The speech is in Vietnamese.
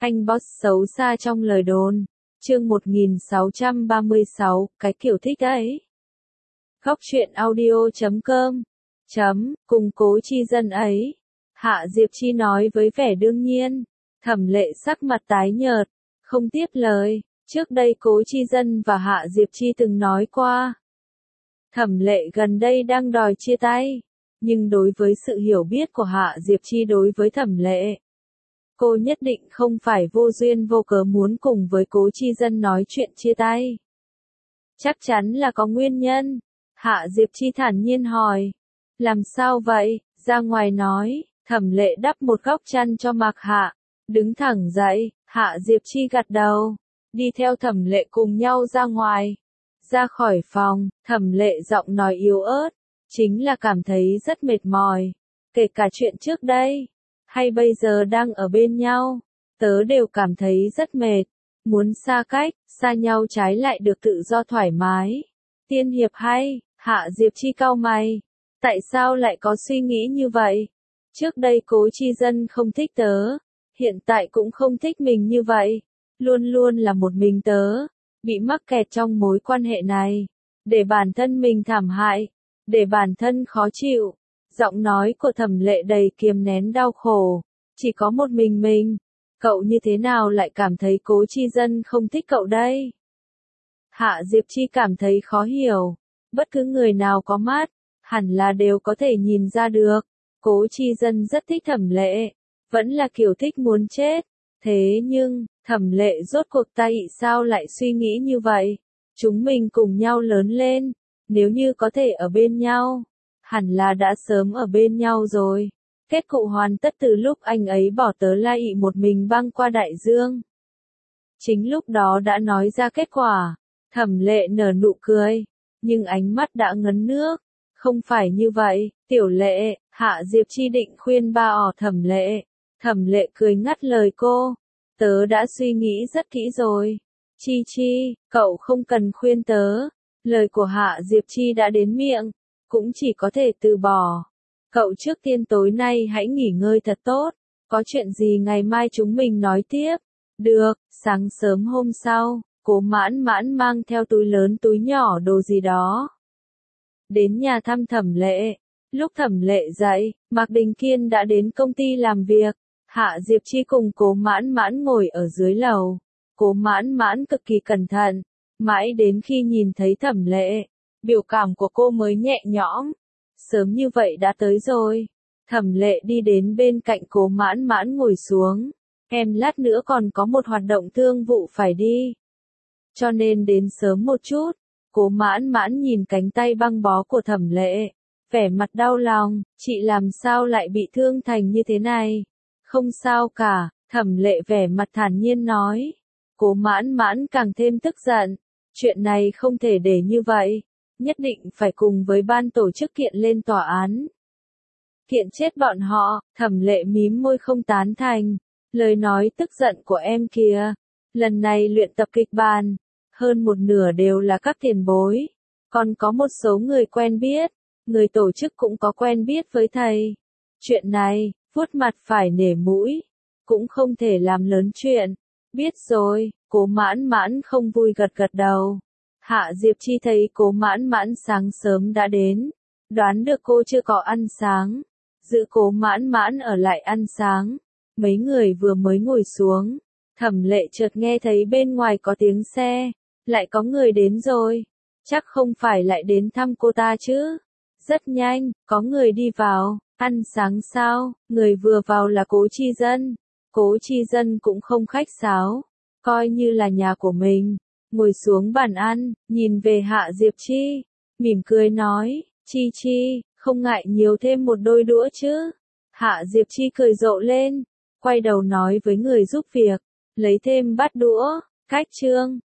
Anh boss xấu xa trong lời đồn. Chương 1636, cái kiểu thích ấy. Góc truyện audio.com cùng Cố Chi Dân ấy. Hạ Diệp Chi nói với vẻ đương nhiên. Thẩm Lệ sắc mặt tái nhợt, không tiếp lời. Trước đây Cố Chi Dân và Hạ Diệp Chi từng nói qua. Thẩm Lệ gần đây đang đòi chia tay. Nhưng đối với sự hiểu biết của Hạ Diệp Chi đối với Thẩm Lệ, cô nhất định không phải vô duyên vô cớ muốn cùng với Cố Chi Dân nói chuyện chia tay. Chắc chắn là có nguyên nhân. Hạ Diệp Chi thản nhiên hỏi. Làm sao vậy? Ra ngoài nói. Thẩm Lệ đắp một góc chăn cho Mạc Hạ. Đứng thẳng dậy. Hạ Diệp Chi gật đầu. Đi theo Thẩm Lệ cùng nhau ra ngoài. Ra khỏi phòng, Thẩm Lệ giọng nói yếu ớt. Chính là cảm thấy rất mệt mỏi. Kể cả chuyện trước đây, hay bây giờ đang ở bên nhau, tớ đều cảm thấy rất mệt. Muốn xa cách, xa nhau trái lại được tự do thoải mái. Tiên hiệp hay? Hạ Diệp Chi cau mày. Tại sao lại có suy nghĩ như vậy? Trước đây Cố Chi Dân không thích tớ, hiện tại cũng không thích mình như vậy. Luôn luôn là một mình tớ, bị mắc kẹt trong mối quan hệ này. Để bản thân mình thảm hại, để bản thân khó chịu. Giọng nói của Thẩm Lệ đầy kiềm nén đau khổ. Chỉ có một mình. Cậu như thế nào lại cảm thấy Cố Chi Dân không thích cậu đây? Hạ Diệp Chi cảm thấy khó hiểu. Bất cứ người nào có mắt, hẳn là đều có thể nhìn ra được. Cố Chi Dân rất thích Thẩm Lệ. Vẫn là kiểu thích muốn chết. Thế nhưng, Thẩm Lệ rốt cuộc tại sao lại suy nghĩ như vậy? Chúng mình cùng nhau lớn lên. Nếu như có thể ở bên nhau, hẳn là đã sớm ở bên nhau rồi. Kết cục hoàn tất từ lúc anh ấy bỏ tớ La Ị một mình băng qua đại dương. Chính lúc đó đã nói ra kết quả. Thẩm Lệ nở nụ cười, nhưng ánh mắt đã ngấn nước. Không phải như vậy, Tiểu Lệ. Hạ Diệp Chi định khuyên Thẩm Lệ. Thẩm Lệ cười ngắt lời cô. Tớ đã suy nghĩ rất kỹ rồi. Chi, cậu không cần khuyên tớ. Lời của Hạ Diệp Chi đã đến miệng, cũng chỉ có thể từ bỏ. Cậu trước tiên tối nay hãy nghỉ ngơi thật tốt. Có chuyện gì ngày mai chúng mình nói tiếp. Được. Sáng sớm hôm sau, Cố Mãn Mãn mang theo túi lớn túi nhỏ đồ gì đó đến nhà thăm Thẩm Lệ. Lúc Thẩm Lệ dậy, Mạc Đình Kiên đã đến công ty làm việc. Hạ Diệp Chi cùng Cố Mãn Mãn ngồi ở dưới lầu. Cố Mãn Mãn cực kỳ cẩn thận, mãi đến khi nhìn thấy Thẩm Lệ, biểu cảm của cô mới nhẹ nhõm. Sớm như vậy đã tới rồi. Thẩm Lệ đi đến bên cạnh Cố Mãn Mãn ngồi xuống. Em lát nữa còn có một hoạt động thương vụ phải đi, cho nên đến sớm một chút. Cố Mãn Mãn nhìn cánh tay băng bó của Thẩm Lệ, vẻ mặt đau lòng. Chị làm sao lại bị thương thành như thế này? Không sao cả, Thẩm Lệ vẻ mặt thản nhiên nói. Cố Mãn Mãn càng thêm tức giận. Chuyện này không thể để như vậy. Nhất định phải cùng với ban tổ chức kiện lên tòa án. Kiện chết bọn họ. Thẩm Lệ mím môi không tán thành. Lời nói tức giận của em kìa. Lần này luyện tập kịch bản, hơn một nửa đều là các tiền bối. Còn có một số người quen biết. Người tổ chức cũng có quen biết với thầy. Chuyện này, vuốt mặt phải nể mũi. Cũng không thể làm lớn chuyện. Biết rồi. Cố Mãn Mãn không vui gật đầu. Hạ Diệp Chi thấy Cố Mãn Mãn sáng sớm đã đến, đoán được cô chưa có ăn sáng, giữ Cố Mãn Mãn ở lại ăn sáng. Mấy người vừa mới ngồi xuống, Thẩm Lệ chợt nghe thấy bên ngoài có tiếng xe, lại có người đến rồi. Chắc không phải lại đến thăm cô ta chứ? Rất nhanh, có người đi vào. Ăn sáng sao? Người vừa vào là Cố Chi Dân. Cố Chi Dân cũng không khách sáo, coi như là nhà của mình. Ngồi xuống bàn ăn, nhìn về Hạ Diệp Chi, mỉm cười nói. Chi, không ngại nhiều thêm một đôi đũa chứ? Hạ Diệp Chi cười rộ lên, quay đầu nói với người giúp việc, lấy thêm bát đũa. Cách trương,